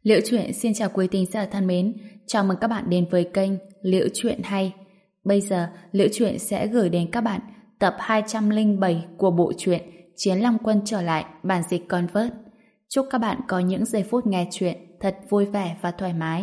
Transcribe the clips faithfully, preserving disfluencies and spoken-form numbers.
Liễu Chuyện xin chào quý thính giả thân mến, chào mừng các bạn đến với kênh Liễu Chuyện Hay. Bây giờ, Liễu Chuyện sẽ gửi đến các bạn tập hai trăm lẻ bảy của bộ truyện Chiến Long Quân trở lại bản dịch Convert. Chúc các bạn có những giây phút nghe chuyện thật vui vẻ và thoải mái.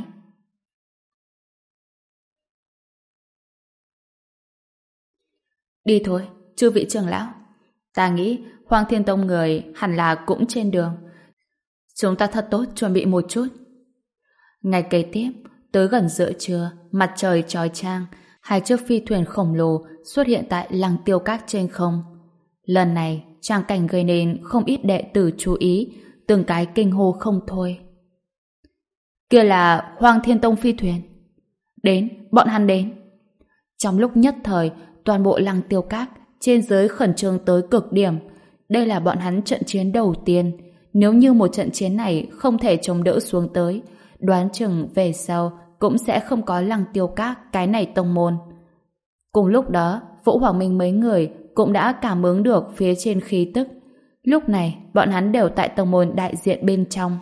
Đi thôi, chư vị trưởng lão. Ta nghĩ Hoang Thiên Tông người hẳn là cũng trên đường. Chúng ta thật tốt chuẩn bị một chút. Ngày kế tiếp, tới gần giữa trưa, mặt trời chói chang, hai chiếc phi thuyền khổng lồ xuất hiện tại Lăng Tiêu Các trên không. Lần này, tràng cảnh gây nên không ít đệ tử chú ý, từng cái kinh hô không thôi. Kia là Hoang Thiên Tông phi thuyền. Đến, bọn hắn đến. Trong lúc nhất thời, toàn bộ Lăng Tiêu Các trên dưới khẩn trương tới cực điểm. Đây là bọn hắn trận chiến đầu tiên. Nếu như một trận chiến này không thể chống đỡ xuống tới, đoán chừng về sau cũng sẽ không có Lăng Tiêu Các cái này tông môn. Cùng lúc đó, Vũ Hoàng Minh mấy người cũng đã cảm ứng được phía trên khí tức. Lúc này, bọn hắn đều tại tông môn đại diện bên trong.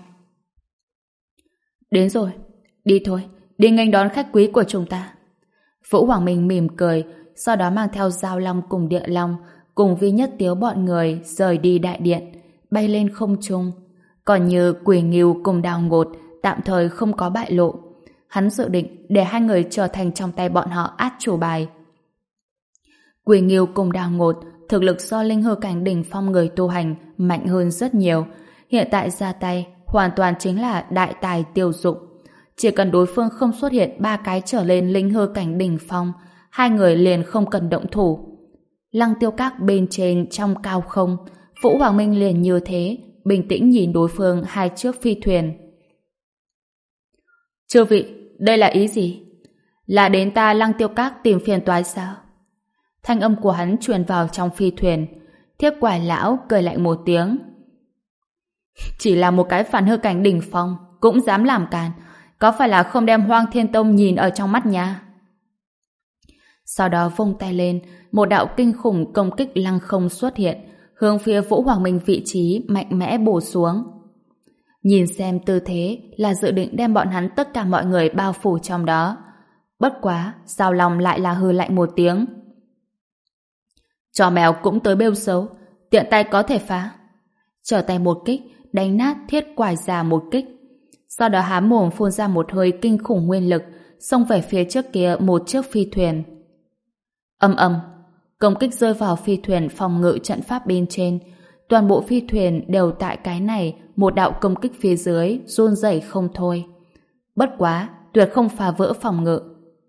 Đến rồi, đi thôi, đi nghênh đón khách quý của chúng ta. Vũ Hoàng Minh mỉm cười, sau đó mang theo Giao Long cùng Địa Long, cùng Vi Nhất Tiếu bọn người rời đi đại điện, bay lên không trung. Còn như Quỷ Ngưu cùng Đào Ngột tạm thời không có bại lộ. Hắn dự định để hai người trở thành trong tay bọn họ át chủ bài. Quỷ Ngưu cùng Đào Ngột thực lực so linh hư cảnh đỉnh phong người tu hành mạnh hơn rất nhiều. Hiện tại ra tay hoàn toàn chính là đại tài tiêu dụng. Chỉ cần đối phương không xuất hiện ba cái trở lên linh hư cảnh đỉnh phong, hai người liền không cần động thủ. Lăng Tiêu Các bên trên trong cao không, Vũ Hoàng Minh liền như thế, bình tĩnh nhìn đối phương hai chiếc phi thuyền. Chư vị, đây là ý gì? Là đến ta Lăng Tiêu Các tìm phiền toái sao? Thanh âm của hắn truyền vào trong phi thuyền. Thiếp Quải lão cười lạnh một tiếng. Chỉ là một cái phản hư cảnh đỉnh phong cũng dám làm càn, có phải là không đem Hoang Thiên Tông nhìn ở trong mắt nha? Sau đó vung tay lên, một đạo kinh khủng công kích lăng không xuất hiện, hướng phía Vũ Hoàng Minh vị trí mạnh mẽ bổ xuống. Nhìn xem tư thế là dự định đem bọn hắn tất cả mọi người bao phủ trong đó. Bất quá, Giao Long lại là hừ lạnh một tiếng. Chó mèo cũng tới bêu xấu, tiện tay có thể phá. Trở tay một kích, đánh nát Thiết Quải già một kích. Sau đó há mồm phun ra một hơi kinh khủng nguyên lực, xông về phía trước kia một chiếc phi thuyền. Ầm ầm, công kích rơi vào phi thuyền phòng ngự trận pháp bên trên. Toàn bộ phi thuyền đều tại cái này, một đạo công kích phía dưới run rẩy không thôi. Bất quá, tuyệt không phá vỡ phòng ngự.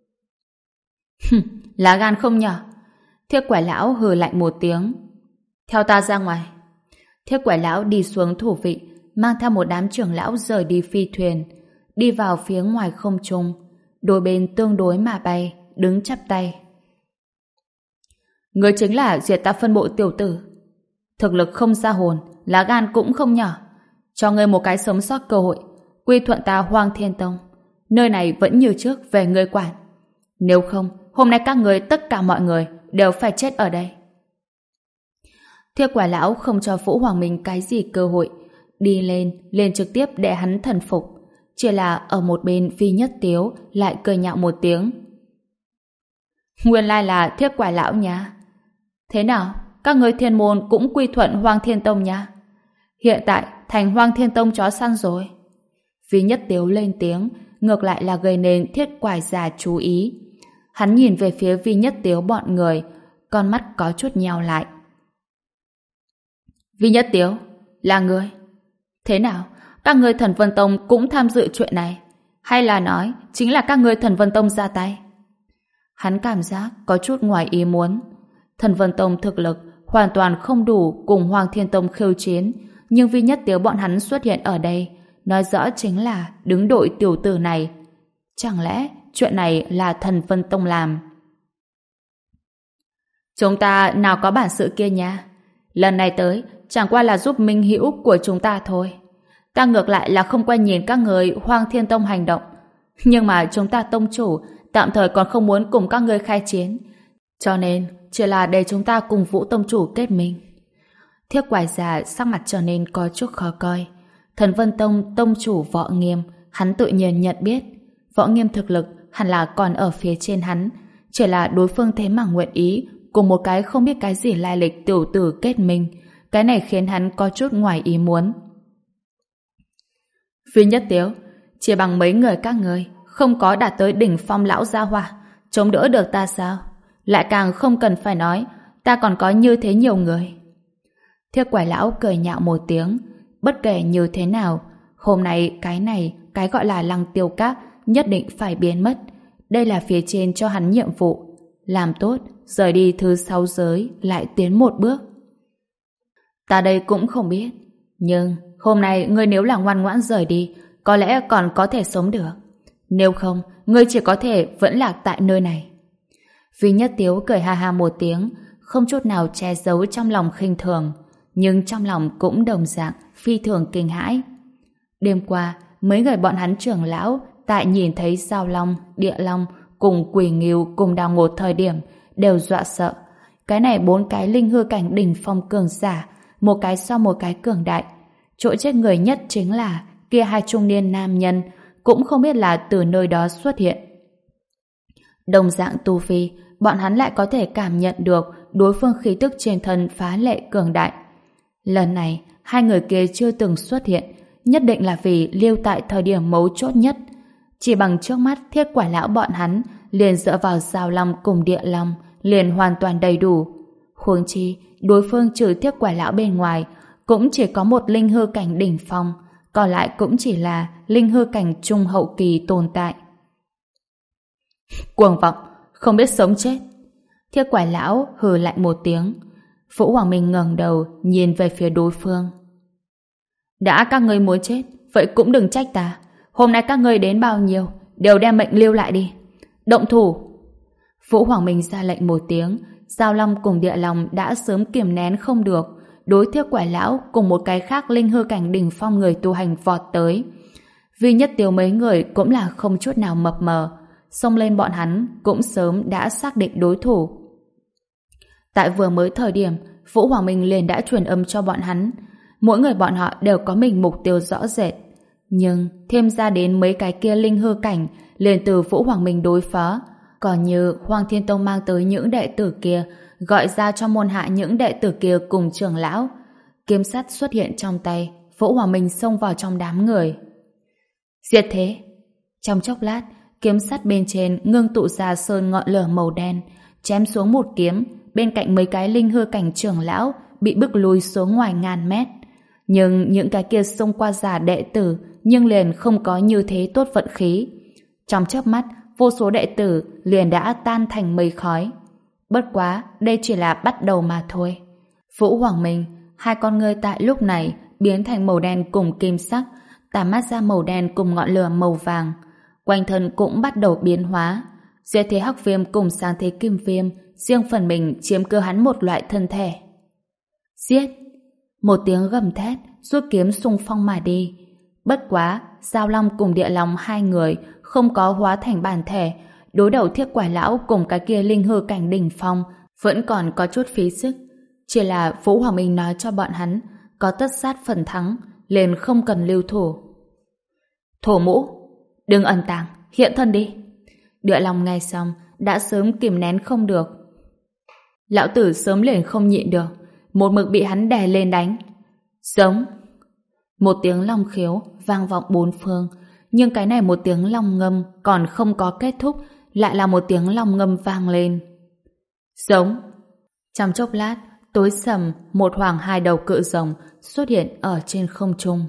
Hừm, lá gan không nhỏ. Thiết Quải lão hừ lạnh một tiếng. Theo ta ra ngoài. Thiết Quải lão đi xuống thủ vị, mang theo một đám trưởng lão rời đi phi thuyền, đi vào phía ngoài không trung, đôi bên tương đối mà bay, đứng chắp tay. Người chính là diệt ta phân bộ tiểu tử. Thực lực không ra hồn, lá gan cũng không nhỏ. Cho ngươi một cái sống sót cơ hội, quy thuận ta Hoang Thiên Tông. Nơi này vẫn như trước về ngươi quản. Nếu không, hôm nay các ngươi tất cả mọi người đều phải chết ở đây. Thiết Quải lão không cho Vũ Hoàng Minh cái gì cơ hội, đi lên, lên trực tiếp để hắn thần phục. Chỉ là ở một bên Vi Nhất Tiếu lại cười nhạo một tiếng. Nguyên lai là Thiết Quải lão nha. Thế nào, các ngươi thiên môn cũng quy thuận Hoang Thiên Tông nha? Hiện tại thành Hoang Thiên Tông chó săn rồi. Vi Nhất Tiếu lên tiếng, ngược lại là gây nên Thiết Quải già chú ý. Hắn nhìn về phía Vi Nhất Tiếu bọn người, con mắt có chút nheo lại. Vi Nhất Tiếu, là ngươi. Thế nào, các ngươi Thần Vân Tông cũng tham dự chuyện này? Hay là nói chính là các ngươi Thần Vân Tông ra tay? Hắn cảm giác có chút ngoài ý muốn. Thần Vân Tông thực lực hoàn toàn không đủ cùng Hoang Thiên Tông khiêu chiến, nhưng Vi Nhất Tiếu bọn hắn xuất hiện ở đây, nói rõ chính là đứng đội tiểu tử này. Chẳng lẽ chuyện này là Thần Vân Tông làm? Chúng ta nào có bản sự kia nha. Lần này tới chẳng qua là giúp minh hữu của chúng ta thôi. Ta ngược lại là không quen nhìn các người Hoang Thiên Tông hành động. Nhưng mà chúng ta tông chủ tạm thời còn không muốn cùng các ngươi khai chiến. Cho nên chỉ là để chúng ta cùng Vũ tông chủ kết minh. Thiết Quải già sắc mặt trở nên có chút khó coi. Thần Vân Tông tông chủ Võ Nghiêm hắn tự nhiên nhận biết Võ Nghiêm thực lực hẳn là còn ở phía trên hắn, chỉ là đối phương thế mà nguyện ý cùng một cái không biết cái gì lai lịch tiểu tử kết minh. Cái này khiến hắn có chút ngoài ý muốn. Phi Nhất Tiếu, chỉ bằng mấy người các người không có đạt tới đỉnh phong lão gia hỏa, chống đỡ được ta sao? Lại càng không cần phải nói, ta còn có như thế nhiều người. Thiết Quải lão cười nhạo một tiếng. Bất kể như thế nào, hôm nay cái này, cái gọi là Lăng Tiêu Các nhất định phải biến mất. Đây là phía trên cho hắn nhiệm vụ. Làm tốt, rời đi thứ sáu giới, lại tiến một bước. Ta đây cũng không biết. Nhưng hôm nay ngươi nếu là ngoan ngoãn rời đi, có lẽ còn có thể sống được. Nếu không, ngươi chỉ có thể vẫn lạc tại nơi này. Vì Nhất Tiếu cười ha ha một tiếng, không chút nào che giấu trong lòng khinh thường, nhưng trong lòng cũng đồng dạng phi thường kinh hãi. Đêm qua, mấy người bọn hắn trưởng lão tại nhìn thấy Giao Long, Địa Long cùng Quỷ Ngưu cùng Đào Ngột thời điểm đều dọa sợ. Cái này bốn cái linh hư cảnh đỉnh phong cường giả, một cái sau một cái cường đại. Chỗ chết người nhất chính là kia hai trung niên nam nhân, cũng không biết là từ nơi đó xuất hiện. Đồng dạng tu vi, bọn hắn lại có thể cảm nhận được đối phương khí tức trên thân phá lệ cường đại. Lần này, hai người kia chưa từng xuất hiện, nhất định là vì lưu tại thời điểm mấu chốt nhất. Chỉ bằng trước mắt Thiết Quả lão bọn hắn liền dựa vào Giao Long cùng Địa Long liền hoàn toàn đầy đủ. Huống chi, đối phương trừ Thiết Quả lão bên ngoài cũng chỉ có một linh hư cảnh đỉnh phong, còn lại cũng chỉ là linh hư cảnh trung hậu kỳ tồn tại. Cuồng vọng, không biết sống chết. Thiết Quả lão hừ lạnh một tiếng. Vũ Hoàng Minh ngẩng đầu nhìn về phía đối phương. Đã các ngươi muốn chết, vậy cũng đừng trách ta. Hôm nay các ngươi đến bao nhiêu, đều đem mệnh lưu lại đi. Động thủ. Vũ Hoàng Minh ra lệnh một tiếng. Giao Long cùng Địa Long đã sớm kiềm nén không được, đối Thiết Quả lão cùng một cái khác linh hư cảnh đỉnh phong người tu hành vọt tới. Vì Nhất Tiếu mấy người cũng là không chút nào mập mờ, xông lên bọn hắn cũng sớm đã xác định đối thủ. Tại vừa mới thời điểm, Vũ Hoàng Minh liền đã truyền âm cho bọn hắn. Mỗi người bọn họ đều có mình mục tiêu rõ rệt. Nhưng thêm ra đến mấy cái kia linh hư cảnh liền từ Vũ Hoàng Minh đối phó. Còn như Hoàng Thiên Tông mang tới những đệ tử kia, gọi ra cho môn hạ những đệ tử kia cùng trưởng lão. Kiếm sắt xuất hiện trong tay, Vũ Hoàng Minh xông vào trong đám người. Diệt thế! Trong chốc lát, kiếm sắt bên trên ngưng tụ ra sơn ngọn lửa màu đen, chém xuống một kiếm, bên cạnh mấy cái linh hư cảnh trưởng lão bị bức lùi xuống ngoài ngàn mét. Nhưng những cái kia xông qua giả đệ tử nhưng liền không có như thế tốt vận khí. Trong chớp mắt, vô số đệ tử liền đã tan thành mây khói. Bất quá, đây chỉ là bắt đầu mà thôi. Vũ Hoàng Minh, hai con ngươi tại lúc này biến thành màu đen cùng kim sắc, tản mát ra màu đen cùng ngọn lửa màu vàng. Quanh thân cũng bắt đầu biến hóa. Diệt thế hắc viêm cùng sáng thế kim viêm riêng phần mình chiếm cứ hắn một loại thân thể. Giết! Một tiếng gầm thét, rút kiếm xung phong mà đi. Bất quá, Giao Long cùng Địa Long hai người không có hóa thành bản thể, đối đầu Thiết Quả lão cùng cái kia linh hư cảnh đỉnh phong vẫn còn có chút phí sức. Chỉ là Vũ Hoàng Minh nói cho bọn hắn có tất sát phần thắng, liền không cần lưu thủ. Thổ Mũ, đừng ẩn tàng, hiện thân đi. Địa Long nghe xong đã sớm kìm nén không được. Lão tử sớm liền không nhịn được, một mực bị hắn đè lên đánh. Giống! Một tiếng long khiếu vang vọng bốn phương, nhưng cái này một tiếng long ngâm còn không có kết thúc, lại là một tiếng long ngâm vang lên. Giống! Trong chốc lát, tối sầm, một hoàng hai đầu cự rồng xuất hiện ở trên không trung.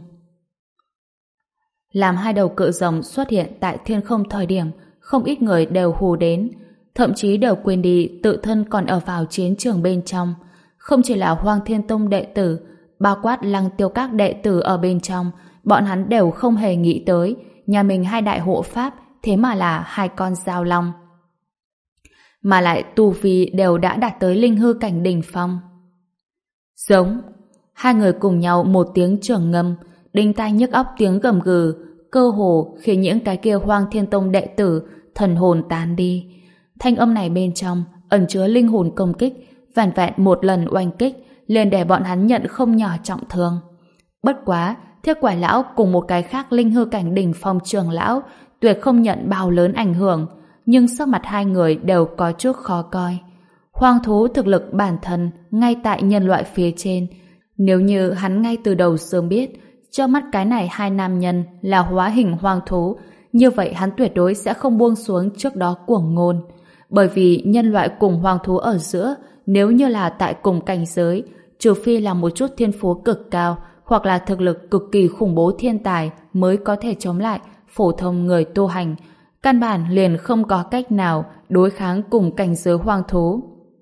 Làm hai đầu cự rồng xuất hiện tại thiên không thời điểm, không ít người đều hù đến, thậm chí đều quên đi tự thân còn ở vào chiến trường bên trong. Không chỉ là Hoang Thiên Tông đệ tử, bao quát Lăng Tiêu Các đệ tử ở bên trong, bọn hắn đều không hề nghĩ tới nhà mình hai đại hộ pháp thế mà là hai con Giao Long. Mà lại tu vi đều đã đạt tới linh hư cảnh đỉnh phong. Giống! Hai người cùng nhau một tiếng trường ngâm, đinh tai nhức óc tiếng gầm gừ, cơ hồ khiến những cái kia Hoang Thiên Tông đệ tử thần hồn tán đi. Thanh âm này bên trong ẩn chứa linh hồn công kích, vẻn vẹn một lần oanh kích liền để bọn hắn nhận không nhỏ trọng thương. Bất quá, Thiết Quải lão cùng một cái khác linh hư cảnh đỉnh phong trường lão tuyệt không nhận bao lớn ảnh hưởng, nhưng sắc mặt hai người đều có chút khó coi. Hoang thú thực lực bản thân ngay tại nhân loại phía trên. Nếu như hắn ngay từ đầu sớm biết trước mắt cái này hai nam nhân là hóa hình hoang thú, như vậy hắn tuyệt đối sẽ không buông xuống trước đó cuồng ngôn. Bởi vì nhân loại cùng hoang thú ở giữa, nếu như là tại cùng cảnh giới, trừ phi là một chút thiên phú cực cao hoặc là thực lực cực kỳ khủng bố thiên tài mới có thể chống lại phổ thông người tu hành, căn bản liền không có cách nào đối kháng cùng cảnh giới hoang thú.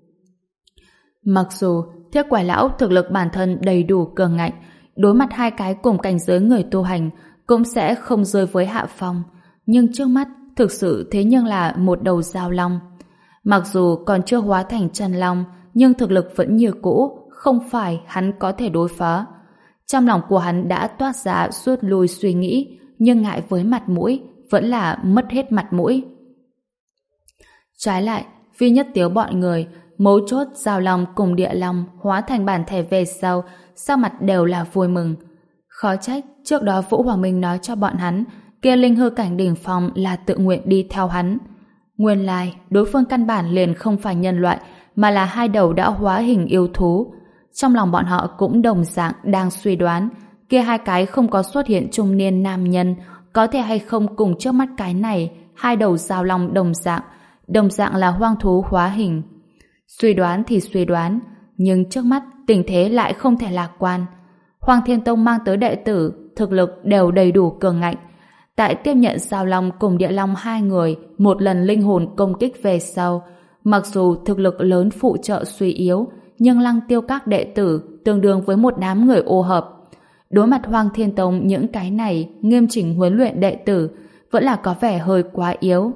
Mặc dù Thiết Quải lão thực lực bản thân đầy đủ cường ngạnh, đối mặt hai cái cùng cảnh giới người tu hành cũng sẽ không rơi với hạ phong, nhưng trước mắt thực sự thế nhưng là một đầu dao long. Mặc dù còn chưa hóa thành chân long, nhưng thực lực vẫn như cũ, không phải hắn có thể đối phó. Trong lòng của hắn đã toát ra rút lui suy nghĩ, nhưng ngại với mặt mũi, vẫn là mất hết mặt mũi. Trái lại, Vi Nhất Tiếu bọn người, mấu chốt giao long cùng địa long hóa thành bản thể về sau, sau mặt đều là vui mừng. Khó trách, trước đó Vũ Hoàng Minh nói cho bọn hắn, kia linh hư cảnh đỉnh phong là tự nguyện đi theo hắn. Nguyên lai, đối phương căn bản liền không phải nhân loại, mà là hai đầu đã hóa hình yêu thú. Trong lòng bọn họ cũng đồng dạng đang suy đoán, kia hai cái không có xuất hiện trung niên nam nhân, có thể hay không cùng trước mắt cái này, hai đầu giao long đồng dạng, đồng dạng là hoang thú hóa hình. Suy đoán thì suy đoán, nhưng trước mắt tình thế lại không thể lạc quan. Hoàng Thiên Tông mang tới đệ tử, thực lực đều đầy đủ cường ngạnh. Tại tiếp nhận giao long cùng địa long hai người một lần linh hồn công kích về sau, mặc dù thực lực lớn phụ trợ suy yếu, nhưng Lăng Tiêu các đệ tử tương đương với một đám người ô hợp. Đối mặt Hoàng Thiên Tông những cái này nghiêm chỉnh huấn luyện đệ tử vẫn là có vẻ hơi quá yếu.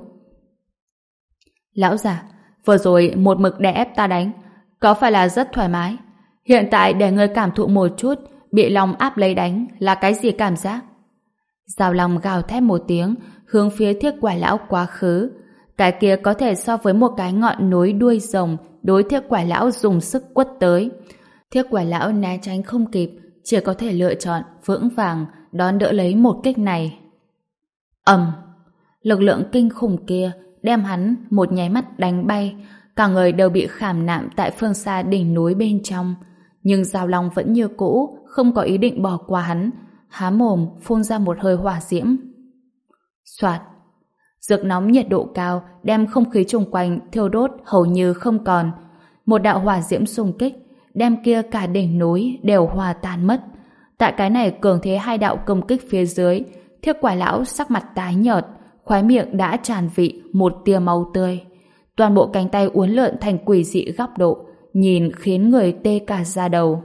Lão già, vừa rồi một mực đè ép ta đánh, có phải là rất thoải mái? Hiện tại để ngươi cảm thụ một chút bị long áp lấy đánh là cái gì cảm giác? Giao long gào thét một tiếng, hướng phía Thiết Quải lão quá khứ. Cái kia có thể so với một cái ngọn núi đuôi rồng đối Thiết Quải lão dùng sức quất tới. Thiết Quải lão né tránh không kịp, chỉ có thể lựa chọn vững vàng đón đỡ lấy một kích này. Ầm! Lực lượng kinh khủng kia đem hắn một nháy mắt đánh bay, cả người đều bị khảm nạm tại phương xa đỉnh núi bên trong. Nhưng Giao Long vẫn như cũ, không có ý định bỏ qua hắn, há mồm phun ra một hơi hỏa diễm. Soạt! Rực nóng nhiệt độ cao đem không khí chung quanh thiêu đốt hầu như không còn. Một đạo hỏa diễm xung kích đem kia cả đỉnh núi đều hòa tan mất. Tại cái này cường thế hai đạo công kích phía dưới, Thiết Quải lão sắc mặt tái nhợt, khóe miệng đã tràn vị một tia máu tươi. Toàn bộ cánh tay uốn lượn thành quỷ dị góc độ, nhìn khiến người tê cả da đầu.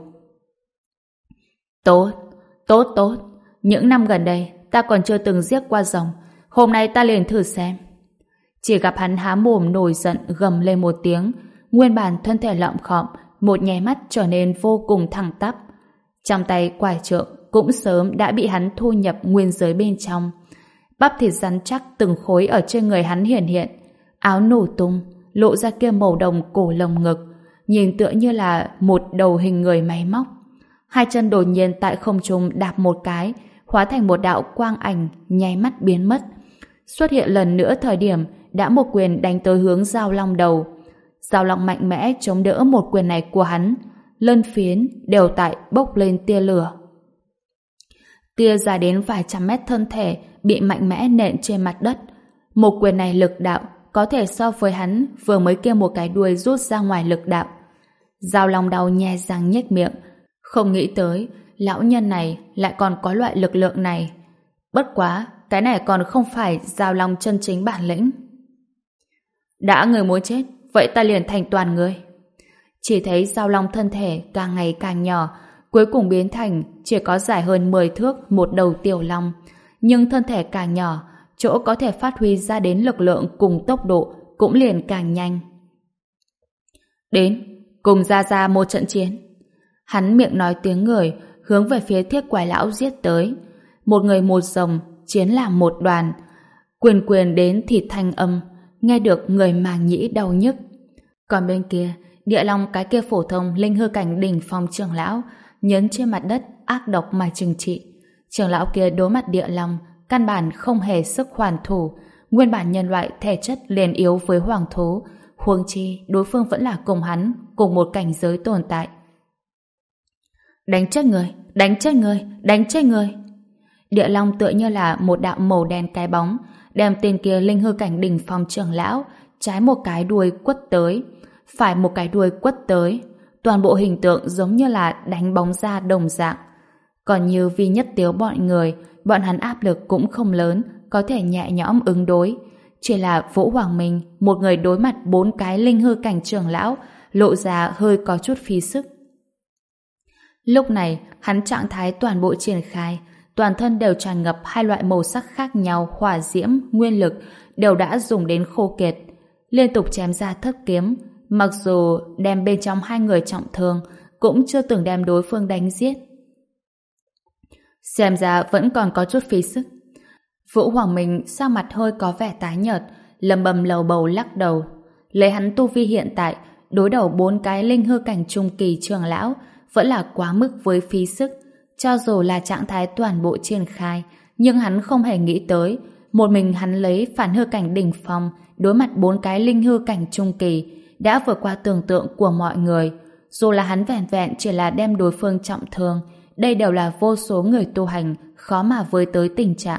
Tốt, tốt, tốt. Những năm gần đây, ta còn chưa từng giết qua rồng. Hôm nay ta liền thử xem. Chỉ gặp hắn há mồm nổi giận gầm lên một tiếng, nguyên bản thân thể lợm khọm, một nháy mắt trở nên vô cùng thẳng tắp. Trong tay quải trượng cũng sớm đã bị hắn thu nhập nguyên giới bên trong. Bắp thịt rắn chắc từng khối ở trên người hắn hiển hiện, áo nổ tung, lộ ra kia màu đồng cổ lồng ngực, nhìn tựa như là một đầu hình người máy móc. Hai chân đột nhiên tại không trung đạp một cái, hóa thành một đạo quang ảnh, nháy mắt biến mất. Xuất hiện lần nữa thời điểm đã một quyền đánh tới hướng Giao Long đầu. Giao Long mạnh mẽ chống đỡ một quyền này của hắn, lân phiến đều tại bốc lên tia lửa. Tia dài đến vài trăm mét thân thể bị mạnh mẽ nện trên mặt đất. Một quyền này lực đạo có thể so với hắn vừa mới kia một cái đuôi rút ra ngoài lực đạo. Giao Long đau nhe răng nhếch miệng, không nghĩ tới lão nhân này lại còn có loại lực lượng này. Bất quá, cái này còn không phải Giao Long chân chính bản lĩnh. Đã người muốn chết, vậy ta liền thành toàn người. Chỉ thấy Giao Long thân thể càng ngày càng nhỏ, cuối cùng biến thành chỉ có dài hơn mười thước một đầu tiểu long. Nhưng thân thể càng nhỏ, chỗ có thể phát huy ra đến lực lượng cùng tốc độ cũng liền càng nhanh. Đến, cùng ra ra một trận chiến. Hắn miệng nói tiếng người, hướng về phía Thiết Quải lão giết tới. Một người một rồng, chiến làm một đoàn. Quyền quyền đến thịt thanh âm, nghe được người màng nhĩ đau nhức. Còn bên kia, địa long cái kia phổ thông linh hư cảnh đỉnh phong trưởng lão nhấn trên mặt đất ác độc mà trừng trị. Trưởng lão kia đối mặt Địa Long, căn bản không hề sức hoàn thủ, nguyên bản nhân loại thể chất liền yếu với hoàng thú, huống chi đối phương vẫn là cùng hắn, cùng một cảnh giới tồn tại. Đánh chết người, đánh chết người, đánh chết người. Địa Long tựa như là một đạo màu đen cái bóng, đem tên kia linh hư cảnh đỉnh phong trưởng lão, trái một cái đuôi quất tới, phải một cái đuôi quất tới. Toàn bộ hình tượng giống như là đánh bóng ra đồng dạng. Còn như Vi Nhất Tiếu bọn người, bọn hắn áp lực cũng không lớn, có thể nhẹ nhõm ứng đối. Chỉ là Vũ Hoàng Minh, một người đối mặt bốn cái linh hư cảnh trưởng lão, lộ ra hơi có chút phí sức. Lúc này, hắn trạng thái toàn bộ triển khai, toàn thân đều tràn ngập hai loại màu sắc khác nhau, hỏa diễm, nguyên lực, đều đã dùng đến khô kiệt. Liên tục chém ra thất kiếm, mặc dù đem bên trong hai người trọng thương, cũng chưa từng đem đối phương đánh giết. Xem ra vẫn còn có chút phí sức. Vũ Hoàng Minh sao mặt hơi có vẻ tái nhợt, lầm bầm lầu bầu lắc đầu. Lấy hắn tu vi hiện tại, đối đầu bốn cái linh hư cảnh trung kỳ trưởng lão, vẫn là quá mức với phí sức. Cho dù là trạng thái toàn bộ triển khai, nhưng hắn không hề nghĩ tới, một mình hắn lấy phản hư cảnh đỉnh phong, đối mặt bốn cái linh hư cảnh trung kỳ, đã vượt qua tưởng tượng của mọi người. Dù là hắn vẹn vẹn chỉ là đem đối phương trọng thương, đây đều là vô số người tu hành khó mà với tới tình trạng.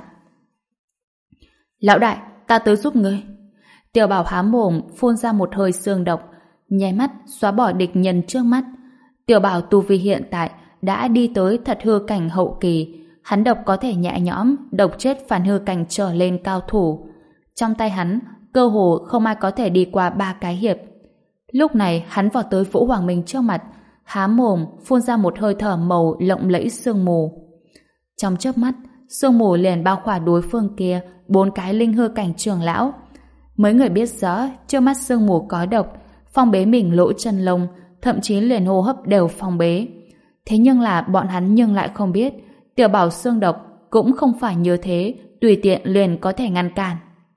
Lão đại, ta tới giúp ngươi. Tiểu Bảo há mồm phun ra một hơi xương độc, nháy mắt xóa bỏ địch nhân trước mắt. Tiểu Bảo tu vi hiện tại đã đi tới thật hư cảnh hậu kỳ, hắn độc có thể nhẹ nhõm độc chết phản hư cảnh trở lên cao thủ. Trong tay hắn, cơ hồ không ai có thể đi qua ba cái hiệp. Lúc này hắn vào tới Vũ Hoàng Minh trước mặt, há mồm phun ra một hơi thở màu lộng lẫy sương mù. Trong chớp mắt, sương mù liền bao khỏa đối phương kia bốn cái linh hư cảnh trưởng lão. Mấy người biết rõ trước mắt sương mù có độc, phong bế mình lỗ chân lông, thậm chí liền hô hấp đều phong bế. Thế nhưng là bọn hắn nhưng lại không biết, Tiểu Bảo xương độc cũng không phải như thế, tùy tiện liền có thể ngăn cản.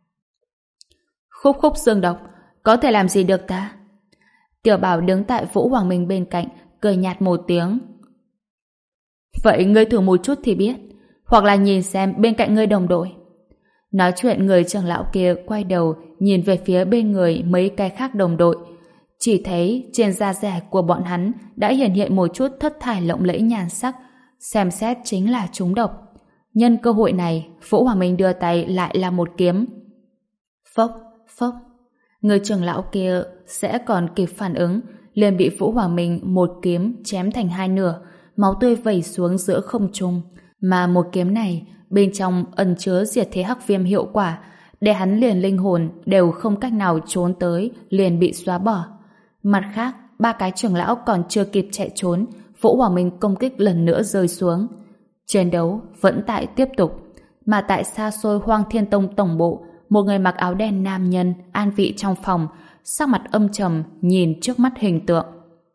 Khúc khúc xương độc, có thể làm gì được ta? Tiểu Bảo đứng tại Vũ Hoàng Minh bên cạnh, cười nhạt một tiếng. Vậy ngươi thử một chút thì biết, hoặc là nhìn xem bên cạnh ngươi đồng đội. Nói chuyện, người trưởng lão kia quay đầu nhìn về phía bên người mấy cái khác đồng đội, chỉ thấy trên da rẻ của bọn hắn đã hiện hiện một chút thất thải lộng lẫy nhan sắc, xem xét chính là trúng độc. Nhân cơ hội này, Vũ Hoàng Minh đưa tay lại là một kiếm. Phốc, phốc. Người trưởng lão kia sẽ còn kịp phản ứng, liền bị Vũ Hoàng Minh một kiếm chém thành hai nửa, máu tươi vẩy xuống giữa không trung. Mà một kiếm này bên trong ẩn chứa diệt thế hắc viêm hiệu quả, để hắn liền linh hồn đều không cách nào trốn tới, liền bị xóa bỏ. Mặt khác, ba cái trưởng lão còn chưa kịp chạy trốn, Vũ Hoàng Minh công kích lần nữa rơi xuống. Chiến đấu vẫn tại tiếp tục, mà tại xa xôi Hoang Thiên Tông tổng bộ, một người mặc áo đen nam nhân an vị trong phòng, sắc mặt âm trầm nhìn trước mắt hình tượng.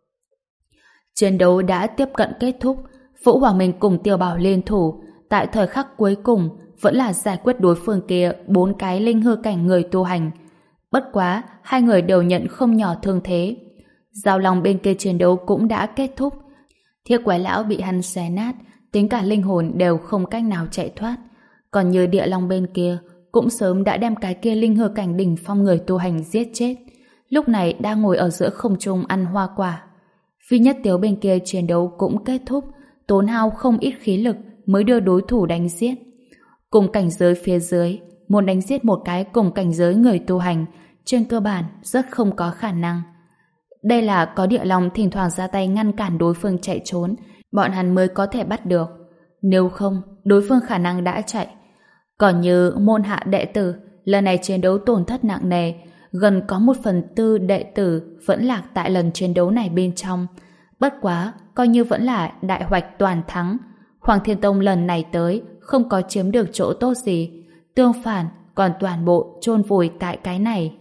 Chiến đấu đã tiếp cận kết thúc, Vũ Hoàng Minh cùng Tiểu Bảo liên thủ, tại thời khắc cuối cùng vẫn là giải quyết đối phương kia bốn cái linh hư cảnh người tu hành. Bất quá, hai người đều nhận không nhỏ thương thế. Giao Long bên kia chiến đấu cũng đã kết thúc. Thiết Quái Lão bị hắn xé nát, tính cả linh hồn đều không cách nào chạy thoát. Còn như Địa Long bên kia, cũng sớm đã đem cái kia linh hư cảnh đỉnh phong người tu hành giết chết. Lúc này đang ngồi ở giữa không trung ăn hoa quả. Vi Nhất Tiếu bên kia chiến đấu cũng kết thúc, tốn hao không ít khí lực mới đưa đối thủ đánh giết. Cùng cảnh giới phía dưới, muốn đánh giết một cái cùng cảnh giới người tu hành, trên cơ bản rất không có khả năng. Đây là có Địa Long thỉnh thoảng ra tay ngăn cản đối phương chạy trốn, bọn hắn mới có thể bắt được. Nếu không, đối phương khả năng đã chạy. Còn như môn hạ đệ tử, lần này chiến đấu tổn thất nặng nề, gần có một phần tư đệ tử vẫn lạc tại lần chiến đấu này bên trong. Bất quá, coi như vẫn là đại hoạch toàn thắng. Hoàng Thiên Tông lần này tới không có chiếm được chỗ tốt gì, tương phản còn toàn bộ chôn vùi tại cái này.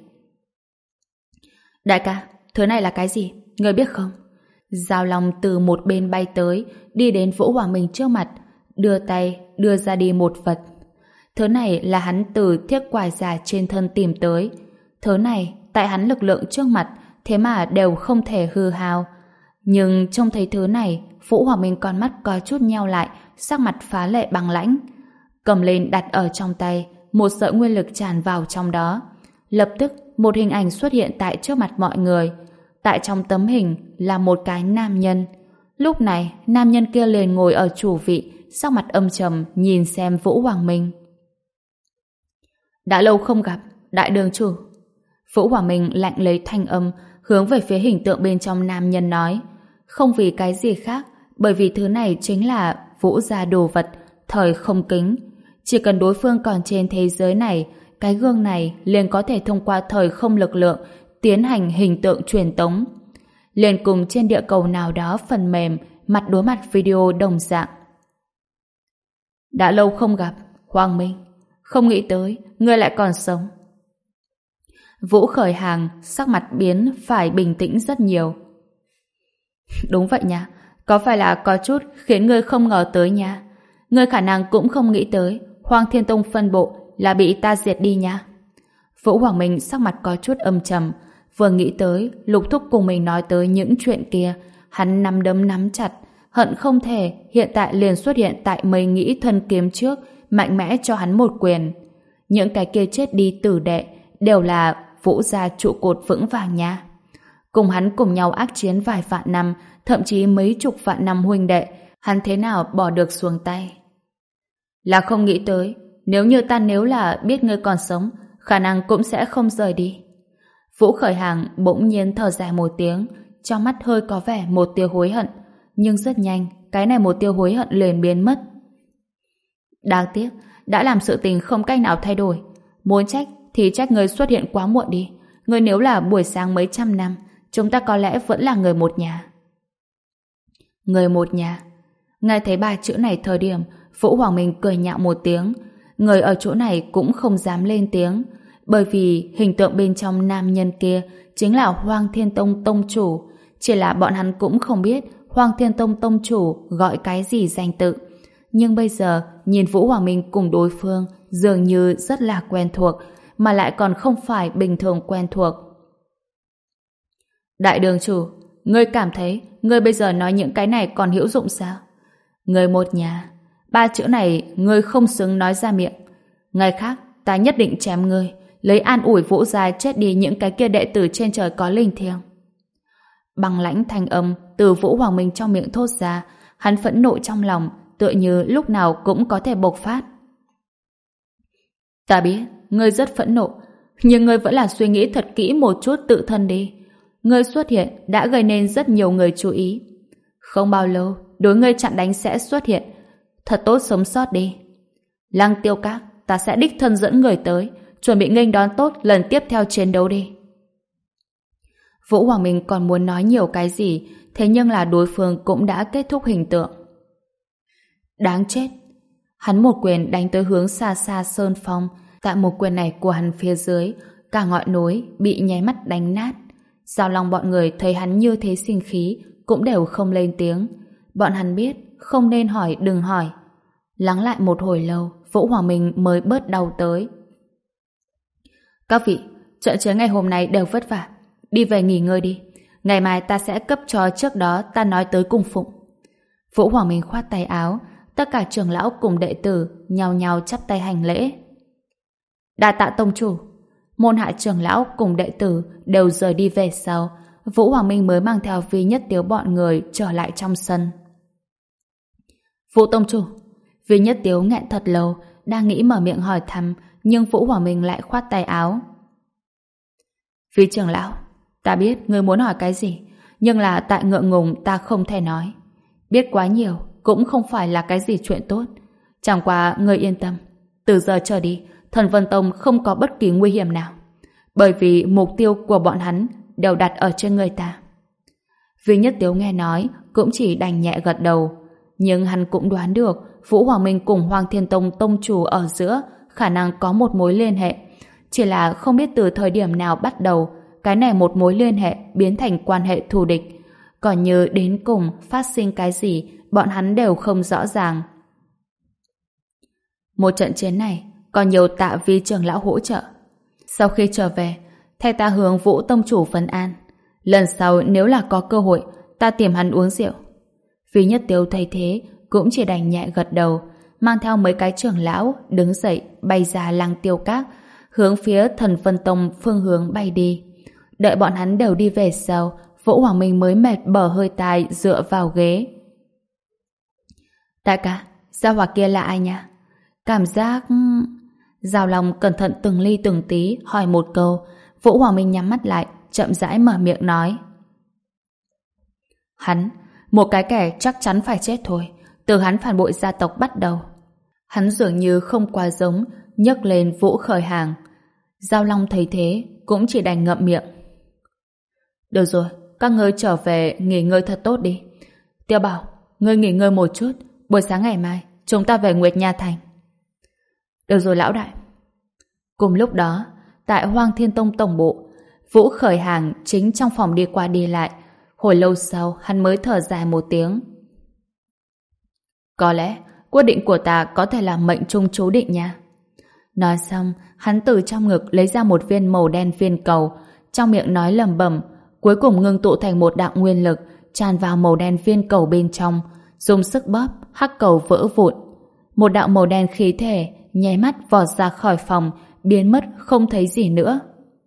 Đại ca, thứ này là cái gì? Ngươi biết không? Giao Long từ một bên bay tới, đi đến Vũ Hoàng Minh trước mặt, đưa tay đưa ra đi một vật. Thứ này là hắn từ thiết quải giả trên thân tìm tới. Thứ này, tại hắn lực lượng trước mặt, thế mà đều không thể hư hao. Nhưng trông thấy thứ này, Vũ Hoàng Minh con mắt có chút nheo lại, sắc mặt phá lệ băng lãnh. Cầm lên đặt ở trong tay, một sợi nguyên lực tràn vào trong đó. Lập tức, một hình ảnh xuất hiện tại trước mặt mọi người. Tại trong tấm hình là một cái nam nhân. Lúc này, nam nhân kia liền ngồi ở chủ vị, sắc mặt âm trầm nhìn xem Vũ Hoàng Minh. Đã lâu không gặp, đại đường chủ. Vũ Hoàng Minh lạnh lấy thanh âm, hướng về phía hình tượng bên trong nam nhân nói. Không vì cái gì khác, bởi vì thứ này chính là Vũ gia đồ vật, thời không kính. Chỉ cần đối phương còn trên thế giới này, cái gương này liền có thể thông qua thời không lực lượng tiến hành hình tượng truyền tống. Liền cùng trên địa cầu nào đó phần mềm mặt đối mặt video đồng dạng. Đã lâu không gặp, Hoàng Minh. Không nghĩ tới, ngươi lại còn sống. Vũ khởi hàng, sắc mặt biến phải bình tĩnh rất nhiều. Đúng vậy nha, có phải là có chút khiến ngươi không ngờ tới nha. Ngươi khả năng cũng không nghĩ tới Hoang Thiên Tông phân bộ là bị ta diệt đi nha. Vũ Hoàng Minh sắc mặt có chút âm trầm, vừa nghĩ tới Lục Thúc cùng mình nói tới những chuyện kia, hắn nắm đấm nắm chặt, hận không thể hiện tại liền xuất hiện tại mây nghĩ thân kiếm trước, mạnh mẽ cho hắn một quyền. Những cái kia chết đi tử đệ đều là Vũ gia trụ cột vững vàng nha. Cùng hắn cùng nhau ác chiến vài vạn năm, thậm chí mấy chục vạn năm huynh đệ, hắn thế nào bỏ được xuống tay? Là không nghĩ tới, nếu như ta nếu là biết ngươi còn sống, khả năng cũng sẽ không rời đi. Vũ khởi hàng bỗng nhiên thở dài một tiếng, trong mắt hơi có vẻ một tia hối hận, nhưng rất nhanh, cái này một tia hối hận liền biến mất. Đáng tiếc, đã làm sự tình không cách nào thay đổi. Muốn trách thì trách ngươi xuất hiện quá muộn đi. Ngươi nếu là buổi sáng mấy trăm năm, chúng ta có lẽ vẫn là người một nhà. Người một nhà. Nghe thấy ba chữ này thời điểm, Vũ Hoàng Minh cười nhạo một tiếng. Người ở chỗ này cũng không dám lên tiếng, bởi vì hình tượng bên trong nam nhân kia chính là Hoang Thiên Tông Tông Chủ. Chỉ là bọn hắn cũng không biết Hoang Thiên Tông Tông Chủ gọi cái gì danh tự. Nhưng bây giờ, nhìn Vũ Hoàng Minh cùng đối phương dường như rất là quen thuộc, mà lại còn không phải bình thường quen thuộc. Đại đường chủ, ngươi cảm thấy ngươi bây giờ nói những cái này còn hữu dụng sao? Người một nhà, ba chữ này ngươi không xứng nói ra miệng. Ngày khác, ta nhất định chém ngươi, lấy an ủi Vũ gia chết đi những cái kia đệ tử trên trời có linh thiêng. Băng lãnh thanh âm từ Vũ Hoàng Minh trong miệng thốt ra, hắn phẫn nộ trong lòng, tựa như lúc nào cũng có thể bộc phát. Ta biết, ngươi rất phẫn nộ, nhưng ngươi vẫn là suy nghĩ thật kỹ một chút tự thân đi. Ngươi xuất hiện đã gây nên rất nhiều người chú ý. Không bao lâu, đối ngươi chặn đánh sẽ xuất hiện. Thật tốt sống sót đi. Lăng Tiêu Các, ta sẽ đích thân dẫn người tới, chuẩn bị nghênh đón tốt lần tiếp theo chiến đấu đi. Vũ Hoàng Minh còn muốn nói nhiều cái gì, thế nhưng là đối phương cũng đã kết thúc hình tượng. Đáng chết. Hắn một quyền đánh tới hướng xa xa Sơn Phong, tại một quyền này của hắn phía dưới, cả ngọn núi bị nháy mắt đánh nát. Giao Long bọn người thấy hắn như thế sinh khí, cũng đều không lên tiếng. Bọn hắn biết, không nên hỏi đừng hỏi. Lắng lại một hồi lâu, Vũ Hoàng Minh mới bớt đau tới. Các vị, trận chiến ngày hôm nay đều vất vả. Đi về nghỉ ngơi đi. Ngày mai ta sẽ cấp cho trước đó ta nói tới cung phụng. Vũ Hoàng Minh khoát tay áo, tất cả trưởng lão cùng đệ tử nhao nhao chắp tay hành lễ. Đa tạ tông chủ. Môn hạ trưởng lão cùng đệ tử đều rời đi về sau. Vũ Hoàng Minh mới mang theo Vi Nhất Tiếu bọn người trở lại trong sân. Vũ tông chủ. Vi Nhất Tiếu nghẹn thật lâu, đang nghĩ mở miệng hỏi thăm, nhưng Vũ Hoàng Minh lại khoát tay áo. Vi trưởng lão, ta biết ngươi muốn hỏi cái gì, nhưng là tại ngượng ngùng ta không thể nói. Biết quá nhiều cũng không phải là cái gì chuyện tốt. Chẳng qua ngươi yên tâm, từ giờ trở đi Thần Vân Tông không có bất kỳ nguy hiểm nào, bởi vì mục tiêu của bọn hắn đều đặt ở trên người ta. Vi Nhất Tiếu nghe nói cũng chỉ đành nhẹ gật đầu, nhưng hắn cũng đoán được Vũ Hoàng Minh cùng Hoang Thiên Tông tông chủ ở giữa khả năng có một mối liên hệ, chỉ là không biết từ thời điểm nào bắt đầu cái này một mối liên hệ biến thành quan hệ thù địch, còn như đến cùng phát sinh cái gì bọn hắn đều không rõ ràng. Một trận chiến này còn nhiều tạ Vi trưởng lão hỗ trợ. Sau khi trở về, thay ta hướng Vũ tông chủ vấn an. Lần sau nếu là có cơ hội, ta tìm hắn uống rượu. Vi Nhất Tiếu thấy thế cũng chỉ đành nhẹ gật đầu, mang theo mấy cái trưởng lão đứng dậy bay ra Lăng Tiêu Các, hướng phía Thần Vân Tông phương hướng bay đi. Đợi bọn hắn đều đi về sau, Vũ Hoàng Minh mới mệt bở hơi tai dựa vào ghế. Đại ca, gia hỏa kia là ai nha? Cảm giác... Giao Long cẩn thận từng ly từng tí hỏi một câu. Vũ Hoàng Minh nhắm mắt lại, chậm rãi mở miệng nói. Hắn, một cái kẻ chắc chắn phải chết thôi. Từ hắn phản bội gia tộc bắt đầu. Hắn dường như không quá giống, nhấc lên Vũ Khởi Hàng. Giao Long thấy thế, cũng chỉ đành ngậm miệng. Được rồi, các ngươi trở về nghỉ ngơi thật tốt đi. Tiêu Bảo, ngươi nghỉ ngơi một chút, buổi sáng ngày mai chúng ta về Nguyệt Nha Thành. Được rồi lão đại. Cùng lúc đó, tại Hoang Thiên Tông tổng bộ, Vũ Khởi Hàng chính trong phòng đi qua đi lại. Hồi lâu sau, hắn mới thở dài một tiếng. Có lẽ, quyết định của ta có thể là mệnh trung chú định nha. Nói xong, hắn từ trong ngực lấy ra một viên màu đen viên cầu, trong miệng nói lẩm bẩm, cuối cùng ngưng tụ thành một đạo nguyên lực, tràn vào màu đen viên cầu bên trong, dùng sức bóp, hắc cầu vỡ vụn. Một đạo màu đen khí thể nháy mắt vọt ra khỏi phòng, biến mất không thấy gì nữa.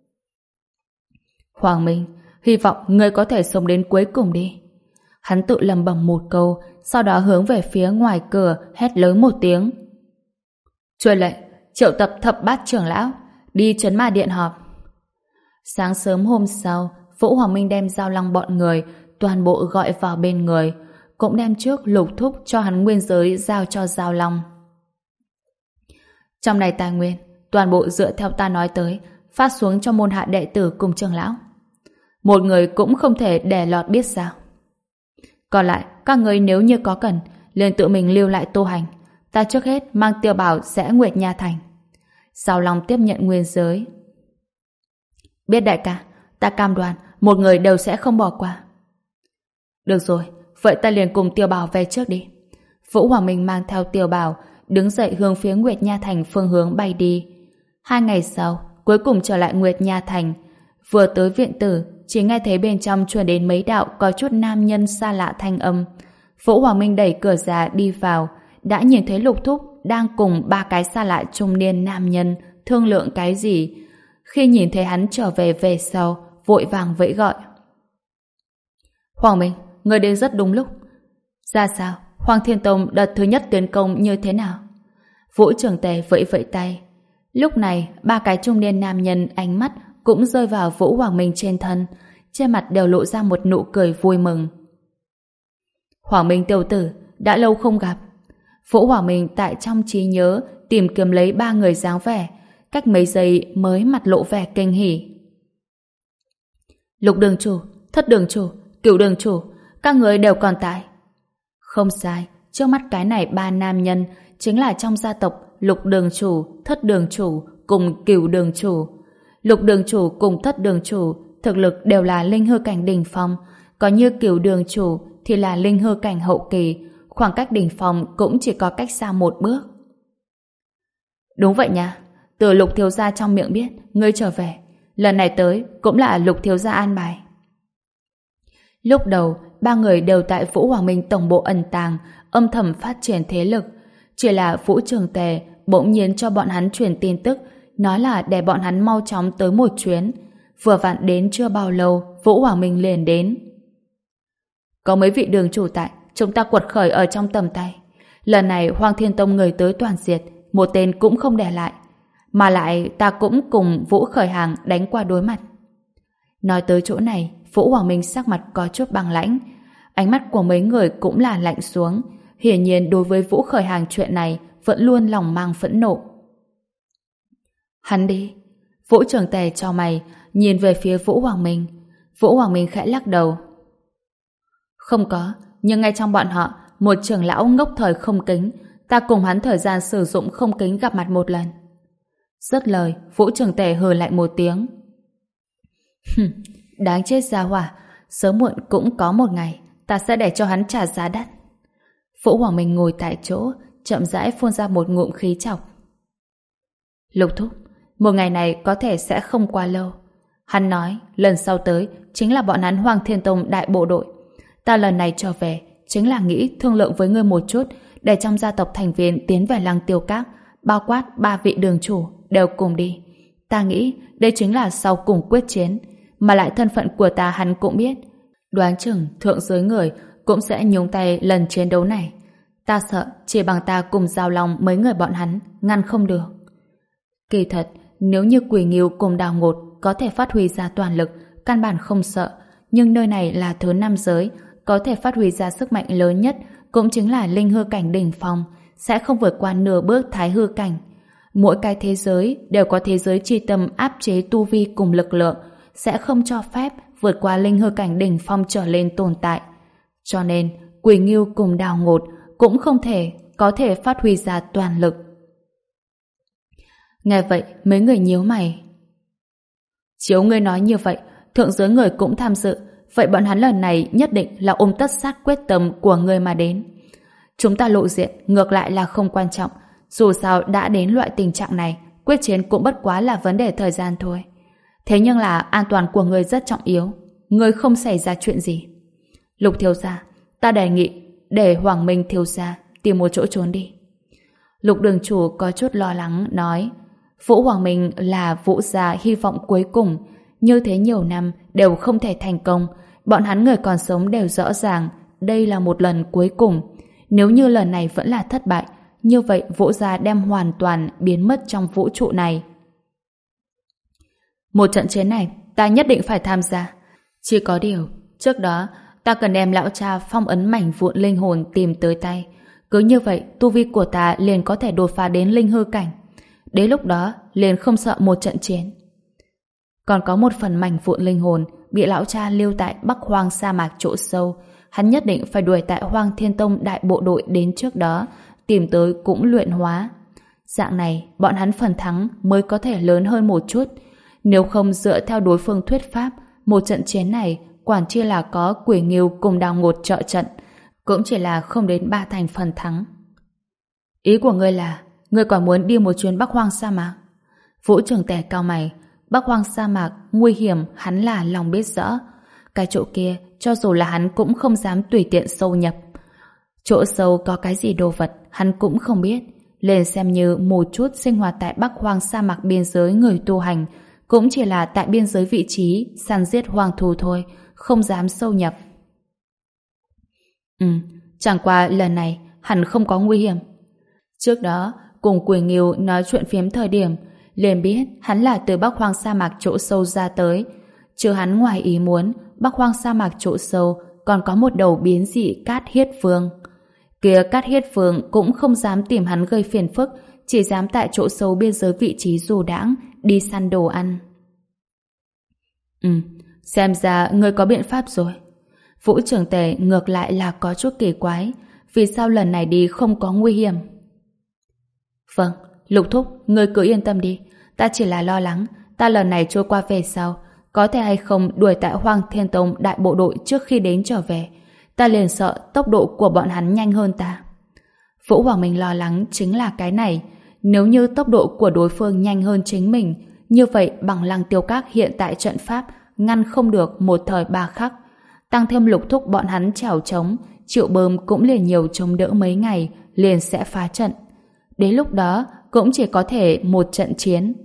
Hoàng Minh, hy vọng ngươi có thể sống đến cuối cùng đi. Hắn tự lẩm bẩm một câu, sau đó hướng về phía ngoài cửa hét lớn một tiếng. Truyền lệnh, triệu tập thập bát trưởng lão, đi Trấn Ma Điện họp. Sáng sớm hôm sau, Vũ Hoàng Minh đem Giao Long bọn người toàn bộ gọi vào bên người, cũng đem trước lục thúc cho hắn nguyên giới giao cho Giao Long. Trong này tài nguyên, toàn bộ dựa theo ta nói tới, phát xuống cho môn hạ đệ tử cùng trưởng lão. Một người cũng không thể để lọt biết sao. Còn lại, các người nếu như có cần, liền tự mình lưu lại tu hành. Ta trước hết mang Tiêu Bảo sẽ Nguyệt Nha Thành. Giao Long tiếp nhận nguyên giới. Biết đại ca, ta cam đoan một người đều sẽ không bỏ qua. Được rồi, vậy ta liền cùng Tiêu Bảo về trước đi. Vũ Hoàng Minh mang theo Tiêu Bảo đứng dậy hướng phía Nguyệt Nha Thành phương hướng bay đi. Hai ngày sau, cuối cùng trở lại Nguyệt Nha Thành. Vừa tới viện tử, chỉ nghe thấy bên trong truyền đến mấy đạo có chút nam nhân xa lạ thanh âm. Vũ Hoàng Minh đẩy cửa ra đi vào, đã nhìn thấy Lục Thúc đang cùng ba cái xa lạ trung niên nam nhân thương lượng cái gì. Khi nhìn thấy hắn trở về về sau, vội vàng vẫy gọi. Hoàng Minh, người đến rất đúng lúc. Ra sao? Hoàng Thiên Tông đợt thứ nhất tiến công như thế nào? Vũ Trường Tề vẫy vẫy tay. Lúc này, ba cái trung niên nam nhân ánh mắt cũng rơi vào Vũ Hoàng Minh trên thân, trên mặt đều lộ ra một nụ cười vui mừng. Hoàng Minh tiểu tử, đã lâu không gặp. Vũ Hoàng Minh tại trong trí nhớ tìm kiếm lấy ba người dáng vẻ, cách mấy giây mới mặt lộ vẻ kinh hỉ. Lục đường chủ, thất đường chủ, cửu đường chủ, các người đều còn tại. Không sai, trước mắt cái này ba nam nhân chính là trong gia tộc Lục đường chủ, thất đường chủ cùng cửu đường chủ. Lục đường chủ cùng thất đường chủ thực lực đều là linh hư cảnh đỉnh phong, còn như cửu đường chủ thì là linh hư cảnh hậu kỳ, khoảng cách đỉnh phong cũng chỉ có cách xa một bước. Đúng vậy nha, từ Lục thiếu gia trong miệng biết ngươi trở về, lần này tới cũng là Lục thiếu gia an bài. Lúc đầu, ba người đều tại Vũ Hoàng Minh tổng bộ ẩn tàng, âm thầm phát triển thế lực, chỉ là Vũ Trường Tề bỗng nhiên cho bọn hắn truyền tin tức, nói là để bọn hắn mau chóng tới một chuyến. Vừa vặn đến chưa bao lâu, Vũ Hoàng Minh liền đến. Có mấy vị đường chủ tại, chúng ta quật khởi ở trong tầm tay. Lần này Hoang Thiên Tông người tới toàn diệt, một tên cũng không để lại. Mà lại ta cũng cùng Vũ Khởi Hàng đánh qua đối mặt. Nói tới chỗ này, Vũ Hoàng Minh sắc mặt có chút băng lãnh. Ánh mắt của mấy người cũng là lạnh xuống. Hiển nhiên đối với Vũ Khởi Hàng chuyện này vẫn luôn lòng mang phẫn nộ. Hắn đi. Vũ Trường Tề cho mày, nhìn về phía Vũ Hoàng Minh. Vũ Hoàng Minh khẽ lắc đầu. Không có, nhưng ngay trong bọn họ, một trưởng lão ngốc thời không kính, ta cùng hắn thời gian sử dụng không kính gặp mặt một lần. Dứt lời, Vũ Trường Tề hừ lại một tiếng. Đáng chết gia hỏa, sớm muộn cũng có một ngày, ta sẽ để cho hắn trả giá đắt. Vũ Hoàng Minh ngồi tại chỗ, chậm rãi phun ra một ngụm khí chọc. Lục thúc, một ngày này có thể sẽ không qua lâu. Hắn nói, lần sau tới chính là bọn hắn Hoàng Thiên Tông đại bộ đội. Ta lần này trở về, chính là nghĩ thương lượng với ngươi một chút để trong gia tộc thành viên tiến về Lăng Tiêu Các, bao quát ba vị đường chủ đều cùng đi. Ta nghĩ đây chính là sau cùng quyết chiến, mà lại thân phận của ta hắn cũng biết. Đoán chừng thượng giới người cũng sẽ nhúng tay lần chiến đấu này. Ta sợ chỉ bằng ta cùng giao long mấy người bọn hắn ngăn không được. Kỳ thật, nếu như Quỷ Ngưu cùng Đào Ngột có thể phát huy ra toàn lực, căn bản không sợ, nhưng nơi này là thứ năm giới, có thể phát huy ra sức mạnh lớn nhất cũng chính là linh hư cảnh đỉnh phong, sẽ không vượt qua nửa bước thái hư cảnh. Mỗi cái thế giới đều có thế giới chi tâm áp chế tu vi cùng lực lượng, sẽ không cho phép vượt qua linh hư cảnh đỉnh phong trở lên tồn tại. Cho nên, Quỷ Ngưu cùng Đào Ngột cũng không thể có thể phát huy ra toàn lực. Nghe vậy, mấy người nhíu mày. Chiếu ngươi nói như vậy, thượng giới người cũng tham dự, vậy bọn hắn lần này nhất định là ôm tất sát quyết tâm của ngươi mà đến. Chúng ta lộ diện ngược lại là không quan trọng, dù sao đã đến loại tình trạng này, quyết chiến cũng bất quá là vấn đề thời gian thôi. Thế nhưng là an toàn của ngươi rất trọng yếu, ngươi không xảy ra chuyện gì. Lục thiếu gia, ta đề nghị để Hoàng Minh thiếu gia tìm một chỗ trốn đi. Lục đường chủ có chút lo lắng nói, Vũ Hoàng Minh là Vũ gia hy vọng cuối cùng, như thế nhiều năm đều không thể thành công, bọn hắn người còn sống đều rõ ràng đây là một lần cuối cùng. Nếu như lần này vẫn là thất bại, như vậy Vũ gia đem hoàn toàn biến mất trong vũ trụ này. Một trận chiến này ta nhất định phải tham gia. Chỉ có điều, trước đó ta cần đem lão cha phong ấn mảnh vụn linh hồn tìm tới tay. Cứ như vậy, tu vi của ta liền có thể đột phá đến linh hư cảnh. Đến lúc đó, liền không sợ một trận chiến. Còn có một phần mảnh vụn linh hồn bị lão cha lưu tại Bắc Hoang sa mạc chỗ sâu. Hắn nhất định phải đuổi tại Hoang Thiên Tông đại bộ đội đến trước đó, tìm tới cũng luyện hóa. Dạng này, bọn hắn phần thắng mới có thể lớn hơn một chút. Nếu không dựa theo đối phương thuyết pháp, một trận chiến này quản chi là có Quỷ Ngưu cùng Đào Ngột trợ trận, cũng chỉ là không đến ba thành phần thắng. Ý của ngươi là ngươi còn muốn đi một chuyến Bắc Hoang sa mạc? Vũ Trường Tề cao mày. Bắc Hoang sa mạc nguy hiểm hắn là lòng biết rõ. Cái chỗ kia cho dù là hắn cũng không dám tùy tiện sâu nhập. Chỗ sâu có cái gì đồ vật hắn cũng không biết, liền xem như một chút sinh hoạt tại Bắc Hoang sa mạc biên giới người tu hành, cũng chỉ là tại biên giới vị trí săn giết hoang thú thôi, không dám sâu nhập. Ừ, chẳng qua lần này hẳn không có nguy hiểm. Trước đó cùng Quỷ Ngưu nói chuyện phiếm thời điểm, liền biết hắn là từ Bắc Hoang sa mạc chỗ sâu ra tới. Chứ hắn ngoài ý muốn, Bắc Hoang sa mạc chỗ sâu còn có một đầu biến dị Cát Hiết Vương. Kia Cát Hiết Vương cũng không dám tìm hắn gây phiền phức, chỉ dám tại chỗ sâu biên giới vị trí dù đãng đi săn đồ ăn. Ừ, xem ra ngươi có biện pháp rồi. Vũ Trường Tề ngược lại là có chút kỳ quái, vì sao lần này đi không có nguy hiểm? Vâng, Lục thúc, ngươi cứ yên tâm đi, ta chỉ là lo lắng, ta lần này trôi qua về sau, có thể hay không đuổi tại Hoang Thiên Tông đại bộ đội trước khi đến trở về, ta liền sợ tốc độ của bọn hắn nhanh hơn ta. Vũ Hoàng Minh lo lắng chính là cái này, nếu như tốc độ của đối phương nhanh hơn chính mình, như vậy bằng Lăng Tiêu Các hiện tại trận pháp ngăn không được một thời ba khắc, tăng thêm Lục thúc bọn hắn trèo trống, Triệu Bơm cũng liền nhiều chống đỡ mấy ngày, liền sẽ phá trận. Đến lúc đó cũng chỉ có thể một trận chiến.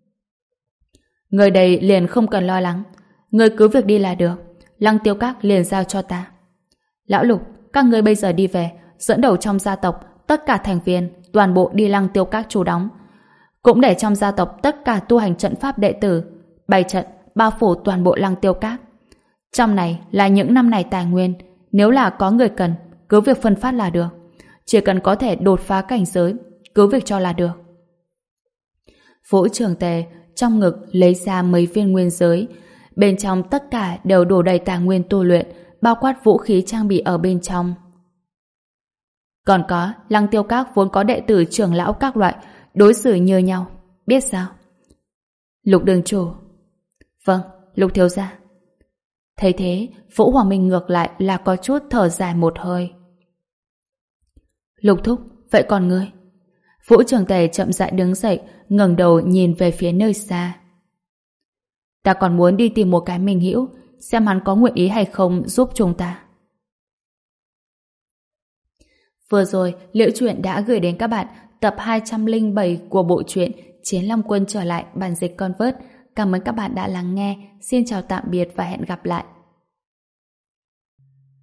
Người đây liền không cần lo lắng, người cứ việc đi là được, Lăng Tiêu Các liền giao cho ta. Lão Lục, các ngươi bây giờ đi về, dẫn đầu trong gia tộc tất cả thành viên toàn bộ đi Lăng Tiêu Các trú đóng, cũng để trong gia tộc tất cả tu hành trận pháp đệ tử bày trận bao phủ toàn bộ Lăng Tiêu Các. Trong này là những năm này tài nguyên, nếu là có người cần cứ việc phân phát là được, chỉ cần có thể đột phá cảnh giới cứ việc cho là được. Vũ Trường Tề trong ngực lấy ra mấy viên nguyên giới, bên trong tất cả đều đổ đầy tài nguyên tu luyện, bao quát vũ khí trang bị ở bên trong. Còn có, Lăng Tiêu Các vốn có đệ tử trưởng lão các loại, đối xử như nhau, biết sao? Lục đường chủ. Vâng, Lục thiếu gia. Thấy thế, Vũ Hoàng Minh ngược lại là có chút thở dài một hơi. Lục thúc, vậy còn ngươi? Vũ Trường Tề chậm rãi đứng dậy, ngẩng đầu nhìn về phía nơi xa. Ta còn muốn đi tìm một cái minh hữu, xem hắn có nguyện ý hay không giúp chúng ta. Vừa rồi, Liễu Chuyện đã gửi đến các bạn tập hai trăm lẻ bảy của bộ truyện Chiến Long Quân trở lại bản dịch Convert. Cảm ơn các bạn đã lắng nghe. Xin chào tạm biệt và hẹn gặp lại.